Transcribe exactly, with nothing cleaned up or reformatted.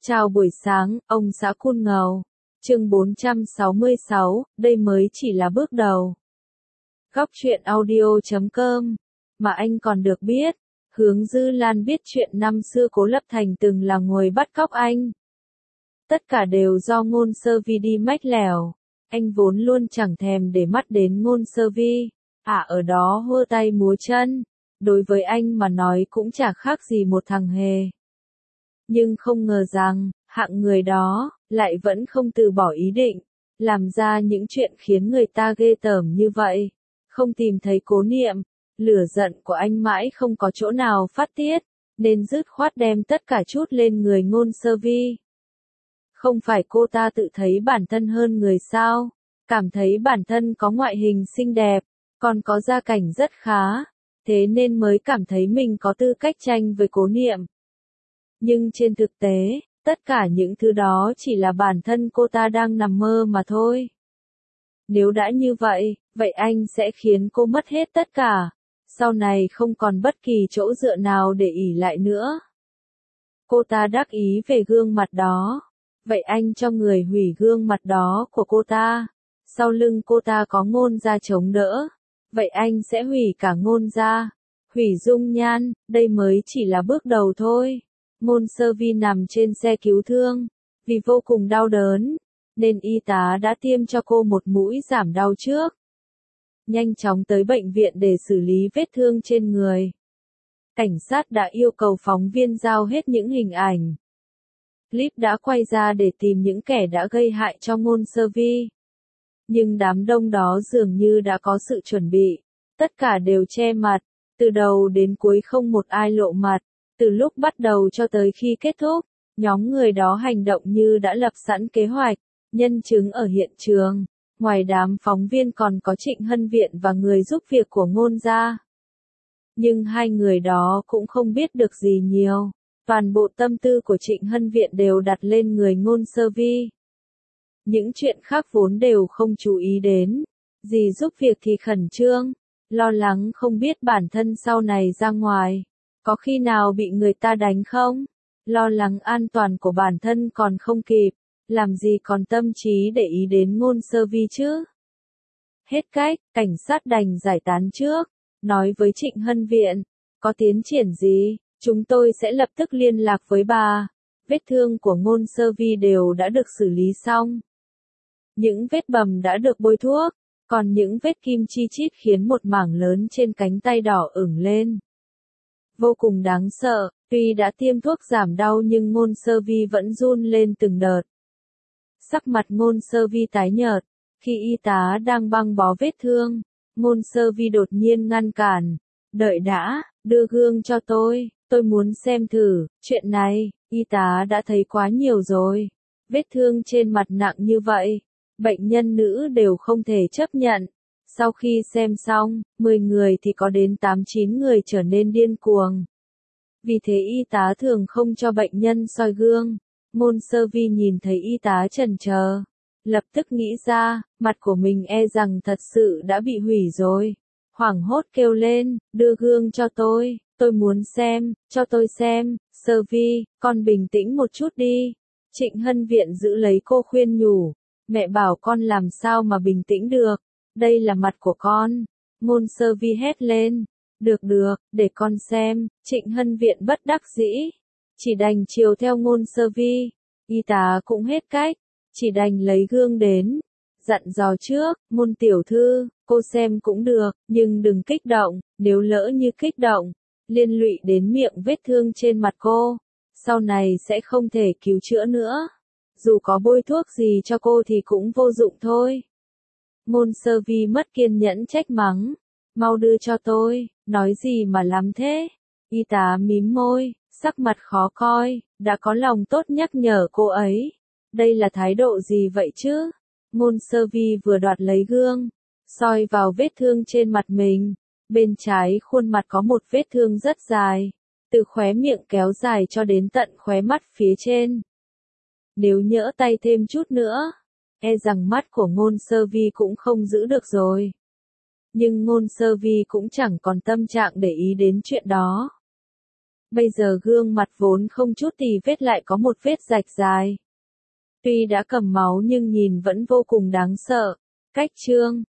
Chào buổi sáng, ông xã Cool Ngầu. Chương bốn trăm sáu mươi sáu, đây mới chỉ là bước đầu. Góc truyện audio chấm com. Mà anh còn được biết, Hướng Dư Lan biết chuyện năm xưa Cố Lập Thành từng là người bắt cóc anh. Tất cả đều do Ngôn Sơ Vi đi mách lèo. Anh vốn luôn chẳng thèm để mắt đến Ngôn Sơ Vi. À ở đó hơ tay múa chân. Đối với anh mà nói cũng chả khác gì một thằng hề. Nhưng không ngờ rằng, hạng người đó, lại vẫn không từ bỏ ý định, làm ra những chuyện khiến người ta ghê tởm như vậy. Không tìm thấy Cố Niệm, lửa giận của anh mãi không có chỗ nào phát tiết, nên dứt khoát đem tất cả chút lên người Ngôn Sơ Vi. Không phải cô ta tự thấy bản thân hơn người sao, cảm thấy bản thân có ngoại hình xinh đẹp, còn có gia cảnh rất khá, thế nên mới cảm thấy mình có tư cách tranh với Cố Niệm. Nhưng trên thực tế, tất cả những thứ đó chỉ là bản thân cô ta đang nằm mơ mà thôi. Nếu đã như vậy, vậy anh sẽ khiến cô mất hết tất cả, sau này không còn bất kỳ chỗ dựa nào để ỷ lại nữa. Cô ta đắc ý về gương mặt đó, vậy anh cho người hủy gương mặt đó của cô ta. Sau lưng cô ta có Ngôn gia chống đỡ, vậy anh sẽ hủy cả Ngôn gia, hủy dung nhan, đây mới chỉ là bước đầu thôi. Ngôn Sơ Vi nằm trên xe cứu thương, vì vô cùng đau đớn, nên y tá đã tiêm cho cô một mũi giảm đau trước. Nhanh chóng tới bệnh viện để xử lý vết thương trên người. Cảnh sát đã yêu cầu phóng viên giao hết những hình ảnh. Clip đã quay ra để tìm những kẻ đã gây hại cho Ngôn Sơ Vi. Nhưng đám đông đó dường như đã có sự chuẩn bị, tất cả đều che mặt, từ đầu đến cuối không một ai lộ mặt. Từ lúc bắt đầu cho tới khi kết thúc, nhóm người đó hành động như đã lập sẵn kế hoạch. Nhân chứng ở hiện trường, ngoài đám phóng viên còn có Trịnh Hân Viện và người giúp việc của Ngôn gia. Nhưng hai người đó cũng không biết được gì nhiều, toàn bộ tâm tư của Trịnh Hân Viện đều đặt lên người Ngôn Sơ Vi. Những chuyện khác vốn đều không chú ý đến, dì giúp việc thì khẩn trương, lo lắng không biết bản thân sau này ra ngoài. Có khi nào bị người ta đánh không? Lo lắng an toàn của bản thân còn không kịp, làm gì còn tâm trí để ý đến Ngôn Sơ Vi chứ? Hết cách, cảnh sát đành giải tán trước, nói với Trịnh Hân Viện, có tiến triển gì, chúng tôi sẽ lập tức liên lạc với bà. Vết thương của Ngôn Sơ Vi đều đã được xử lý xong. Những vết bầm đã được bôi thuốc, còn những vết kim chi chít khiến một mảng lớn trên cánh tay đỏ ửng lên. Vô cùng đáng sợ, tuy đã tiêm thuốc giảm đau nhưng Ngôn Sơ Vi vẫn run lên từng đợt. Sắc mặt Ngôn Sơ Vi tái nhợt, khi y tá đang băng bó vết thương, Ngôn Sơ Vi đột nhiên ngăn cản, đợi đã, đưa gương cho tôi, tôi muốn xem thử, chuyện này, y tá đã thấy quá nhiều rồi, vết thương trên mặt nặng như vậy, bệnh nhân nữ đều không thể chấp nhận. Sau khi xem xong, mười người thì có đến tám chín người trở nên điên cuồng. Vì thế y tá thường không cho bệnh nhân soi gương. Ngôn Sơ Vi nhìn thấy y tá chần chờ, lập tức nghĩ ra, mặt của mình e rằng thật sự đã bị hủy rồi. Hoảng hốt kêu lên, đưa gương cho tôi, tôi muốn xem, cho tôi xem, Sơ Vi, con bình tĩnh một chút đi. Trịnh Hân Viện giữ lấy cô khuyên nhủ, mẹ bảo con làm sao mà bình tĩnh được. Đây là mặt của con. Ngôn Sơ Vi hét lên. Được được, để con xem. Trịnh Hân Viện bất đắc dĩ, chỉ đành chiều theo Ngôn Sơ Vi. Y tá cũng hết cách, chỉ đành lấy gương đến, dặn dò trước, Ngôn tiểu thư, cô xem cũng được, nhưng đừng kích động, nếu lỡ như kích động, liên lụy đến miệng vết thương trên mặt cô, sau này sẽ không thể cứu chữa nữa. Dù có bôi thuốc gì cho cô thì cũng vô dụng thôi. Ngôn Sơ Vi mất kiên nhẫn trách mắng, mau đưa cho tôi, nói gì mà lắm thế. Y tá mím môi, sắc mặt khó coi, đã có lòng tốt nhắc nhở cô ấy. Đây là thái độ gì vậy chứ? Ngôn Sơ Vi vừa đoạt lấy gương, soi vào vết thương trên mặt mình. Bên trái khuôn mặt có một vết thương rất dài, từ khóe miệng kéo dài cho đến tận khóe mắt phía trên. Nếu nhỡ tay thêm chút nữa, e rằng mắt của Ngôn Sơ Vi cũng không giữ được rồi. Nhưng Ngôn Sơ Vi cũng chẳng còn tâm trạng để ý đến chuyện đó. Bây giờ gương mặt vốn không chút tì vết lại có một vết rạch dài. Tuy đã cầm máu nhưng nhìn vẫn vô cùng đáng sợ. Cách chương